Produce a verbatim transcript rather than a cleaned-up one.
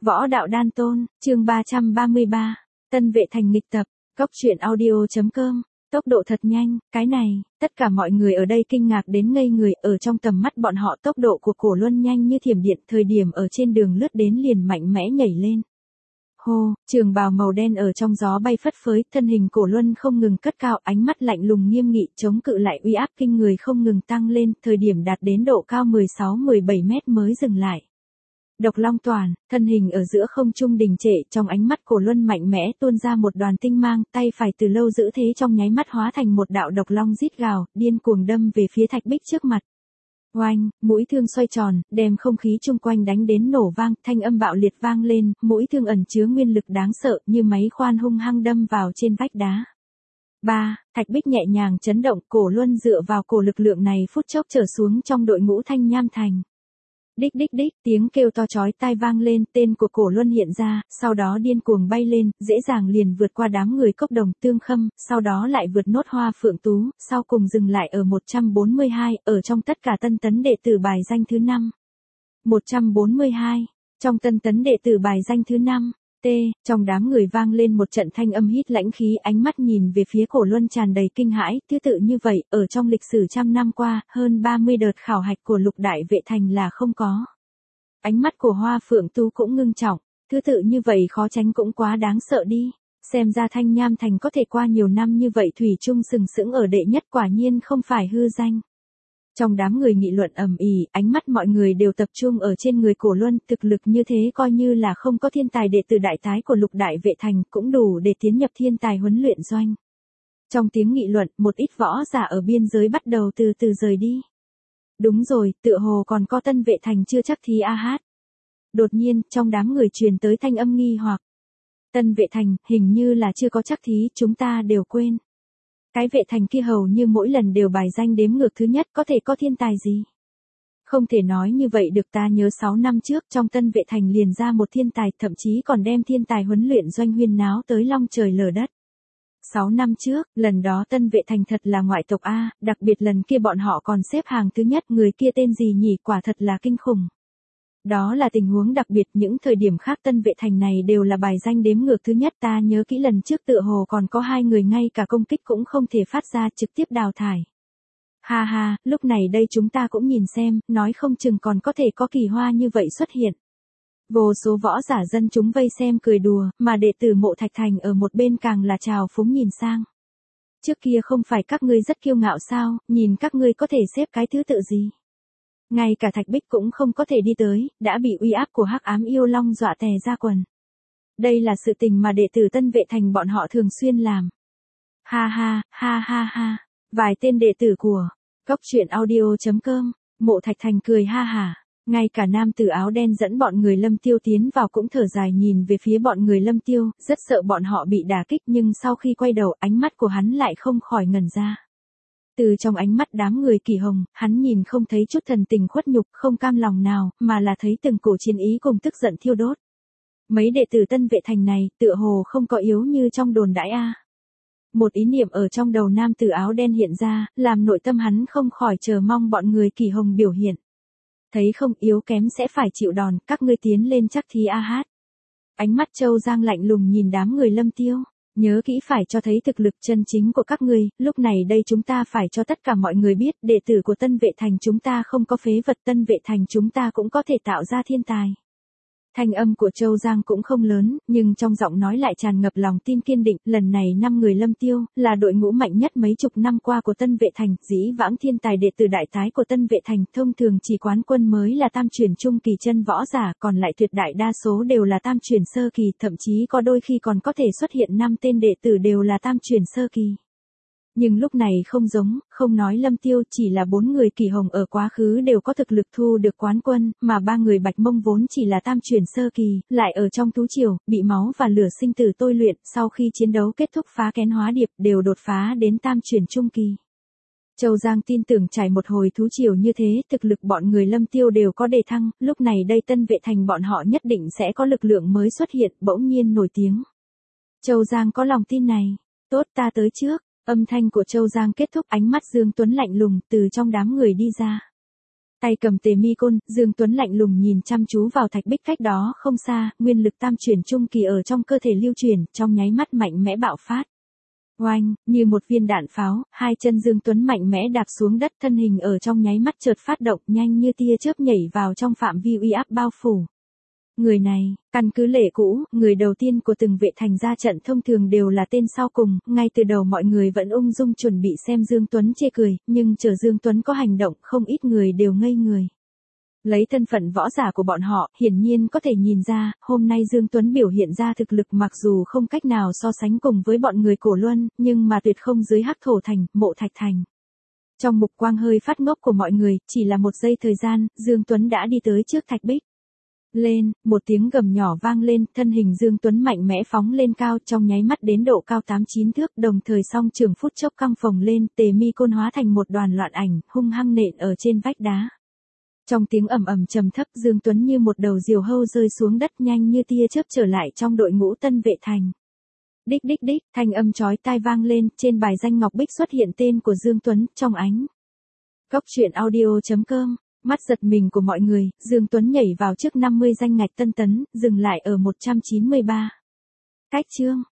Võ đạo đan tôn, chương ba trăm ba mươi ba, Tân Vệ Thành nghịch tập, Cốc truyện audio chấm com, tốc độ thật nhanh, cái này, tất cả mọi người ở đây kinh ngạc đến ngây người, ở trong tầm mắt bọn họ tốc độ của Cổ Luân nhanh như thiểm điện, thời điểm ở trên đường lướt đến liền mạnh mẽ nhảy lên. Hô, trường bào màu đen ở trong gió bay phất phới, thân hình Cổ Luân không ngừng cất cao, ánh mắt lạnh lùng nghiêm nghị, chống cự lại uy áp kinh người không ngừng tăng lên, thời điểm đạt đến độ cao mười sáu mười bảy mét mới dừng lại. Độc long toàn, thân hình ở giữa không trung đình trệ, trong ánh mắt Cổ Luân mạnh mẽ tuôn ra một đoàn tinh mang, tay phải từ lâu giữ thế trong nháy mắt hóa thành một đạo độc long rít gào, điên cuồng đâm về phía Thạch Bích trước mặt. Oanh, mũi thương xoay tròn, đem không khí chung quanh đánh đến nổ vang, thanh âm bạo liệt vang lên, mũi thương ẩn chứa nguyên lực đáng sợ, như máy khoan hung hăng đâm vào trên vách đá. Ba, Thạch Bích nhẹ nhàng chấn động, Cổ Luân dựa vào cổ lực lượng này phút chốc trở xuống trong đội ngũ Thanh Nham Thành. Đích đích đích, tiếng kêu to chói tai vang lên, tên của Cổ Luân hiện ra, sau đó điên cuồng bay lên, dễ dàng liền vượt qua đám người Cốc Đồng, Tương Khâm, sau đó lại vượt nốt Hoa Phượng Tú, sau cùng dừng lại ở một trăm bốn mươi hai, ở trong tất cả tân tấn đệ tử bài danh thứ năm. một trăm bốn mươi hai, trong tân tấn đệ tử bài danh thứ năm. T, trong đám người vang lên một trận thanh âm hít lãnh khí, ánh mắt nhìn về phía Cổ Luân tràn đầy kinh hãi, thứ tự như vậy, ở trong lịch sử trăm năm qua, hơn ba mươi đợt khảo hạch của Lục Đại Vệ Thành là không có. Ánh mắt của Hoa Phượng Tu cũng ngưng trọng, thứ tự như vậy khó tránh cũng quá đáng sợ đi, xem ra Thanh Nham Thành có thể qua nhiều năm như vậy thủy chung sừng sững ở đệ nhất quả nhiên không phải hư danh. Trong đám người nghị luận ầm ĩ, ánh mắt mọi người đều tập trung ở trên người Cổ Luân, thực lực như thế coi như là không có thiên tài đệ tử đại tái của Lục Đại Vệ Thành cũng đủ để tiến nhập thiên tài huấn luyện doanh. Trong tiếng nghị luận, một ít võ giả ở biên giới bắt đầu từ từ rời đi. Đúng rồi, tựa hồ còn có Tân Vệ Thành chưa chắc thí a hát. Đột nhiên, trong đám người truyền tới thanh âm nghi hoặc. Tân Vệ Thành, hình như là chưa có chắc thí, chúng ta đều quên. Cái Vệ Thành kia hầu như mỗi lần đều bài danh đếm ngược thứ nhất, có thể có thiên tài gì? Không thể nói như vậy được, ta nhớ sáu năm trước trong Tân Vệ Thành liền ra một thiên tài, thậm chí còn đem thiên tài huấn luyện doanh huyên náo tới long trời lở đất. sáu năm trước, lần đó Tân Vệ Thành thật là ngoại tộc A, đặc biệt lần kia bọn họ còn xếp hàng thứ nhất, người kia tên gì nhỉ, quả thật là kinh khủng. Đó là tình huống đặc biệt, những thời điểm khác Tân Vệ Thành này đều là bài danh đếm ngược thứ nhất, ta nhớ kỹ lần trước tựa hồ còn có hai người ngay cả công kích cũng không thể phát ra, trực tiếp đào thải. Ha ha, lúc này đây chúng ta cũng nhìn xem, nói không chừng còn có thể có kỳ hoa như vậy xuất hiện. Vô số võ giả dân chúng vây xem cười đùa, mà đệ tử Mộ Thạch Thành ở một bên càng là trào phúng nhìn sang. Trước kia không phải các ngươi rất kiêu ngạo sao, nhìn các ngươi có thể xếp cái thứ tự gì. Ngay cả Thạch Bích cũng không có thể đi tới, đã bị uy áp của Hắc Ám Yêu Long dọa tè ra quần. Đây là sự tình mà đệ tử Tân Vệ Thành bọn họ thường xuyên làm. Ha ha, ha ha ha, vài tên đệ tử của Cốc truyện audio chấm com, Mộ Thạch Thành cười ha hả. Ngay cả nam tử áo đen dẫn bọn người Lâm Tiêu tiến vào cũng thở dài nhìn về phía bọn người Lâm Tiêu, rất sợ bọn họ bị đả kích, nhưng sau khi quay đầu ánh mắt của hắn lại không khỏi ngẩn ra. Từ trong ánh mắt đám người Kỳ Hồng, hắn nhìn không thấy chút thần tình khuất nhục, không cam lòng nào, mà là thấy từng cổ chiến ý cùng tức giận thiêu đốt. Mấy đệ tử Tân Vệ Thành này, tựa hồ không có yếu như trong đồn đãi a. Một ý niệm ở trong đầu nam tử áo đen hiện ra, làm nội tâm hắn không khỏi chờ mong bọn người Kỳ Hồng biểu hiện. Thấy không, yếu kém sẽ phải chịu đòn, các ngươi tiến lên chắc thí a hát. Ánh mắt Châu Giang lạnh lùng nhìn đám người Lâm Tiêu. Nhớ kỹ phải cho thấy thực lực chân chính của các ngươi, lúc này đây chúng ta phải cho tất cả mọi người biết, đệ tử của Tân Vệ Thành chúng ta không có phế vật, Tân Vệ Thành chúng ta cũng có thể tạo ra thiên tài. Thanh âm của Châu Giang cũng không lớn, nhưng trong giọng nói lại tràn ngập lòng tin kiên định, lần này năm người Lâm Tiêu, là đội ngũ mạnh nhất mấy chục năm qua của Tân Vệ Thành, dĩ vãng thiên tài đệ tử đại tái của Tân Vệ Thành, thông thường chỉ quán quân mới là tam chuyển trung kỳ chân võ giả, còn lại tuyệt đại đa số đều là tam chuyển sơ kỳ, thậm chí có đôi khi còn có thể xuất hiện năm tên đệ tử đều là tam chuyển sơ kỳ. Nhưng lúc này không giống, không nói Lâm Tiêu, chỉ là bốn người Kỳ Hồng ở quá khứ đều có thực lực thu được quán quân, mà ba người Bạch Mông vốn chỉ là tam chuyển sơ kỳ, lại ở trong thú triều, bị máu và lửa sinh tử tôi luyện, sau khi chiến đấu kết thúc phá kén hóa điệp, đều đột phá đến tam chuyển trung kỳ. Châu Giang tin tưởng trải một hồi thú triều như thế, thực lực bọn người Lâm Tiêu đều có đề thăng, lúc này đây Tân Vệ Thành bọn họ nhất định sẽ có lực lượng mới xuất hiện, bỗng nhiên nổi tiếng. Châu Giang có lòng tin này, tốt ta tới trước. Âm thanh của Châu Giang kết thúc, ánh mắt Dương Tuấn lạnh lùng từ trong đám người đi ra. Tay cầm tề mi côn, Dương Tuấn lạnh lùng nhìn chăm chú vào thạch bích cách đó không xa, nguyên lực tam chuyển trung kỳ ở trong cơ thể lưu chuyển, trong nháy mắt mạnh mẽ bạo phát. Oanh, như một viên đạn pháo, hai chân Dương Tuấn mạnh mẽ đạp xuống đất, thân hình ở trong nháy mắt chợt phát động, nhanh như tia chớp nhảy vào trong phạm vi uy áp bao phủ. Người này, căn cứ lệ cũ, người đầu tiên của từng vệ thành ra trận thông thường đều là tên sau cùng, ngay từ đầu mọi người vẫn ung dung chuẩn bị xem Dương Tuấn chê cười, nhưng chờ Dương Tuấn có hành động, không ít người đều ngây người. Lấy thân phận võ giả của bọn họ, hiển nhiên có thể nhìn ra, hôm nay Dương Tuấn biểu hiện ra thực lực mặc dù không cách nào so sánh cùng với bọn người Cổ Luân, nhưng mà tuyệt không dưới Hắc Thổ Thành, Mộ Thạch Thành. Trong mục quang hơi phát ngốc của mọi người, chỉ là một giây thời gian, Dương Tuấn đã đi tới trước thạch bích. Lên, một tiếng gầm nhỏ vang lên, thân hình Dương Tuấn mạnh mẽ phóng lên cao, trong nháy mắt đến độ cao tám chín thước, đồng thời song trường phút chốc căng phồng lên, tề mi côn hóa thành một đoàn loạn ảnh, hung hăng nện ở trên vách đá. Trong tiếng ầm ầm trầm thấp, Dương Tuấn như một đầu diều hâu rơi xuống đất, nhanh như tia chớp trở lại trong đội ngũ Tân Vệ Thành. Đích đích đích, thanh âm chói tai vang lên, trên bài danh ngọc bích xuất hiện tên của Dương Tuấn, trong ánh. Góc truyện audio chấm com. Mắt giật mình của mọi người, Dương Tuấn nhảy vào trước năm mươi danh ngạch tân tấn, dừng lại ở một trăm chín mươi ba. Cách chương,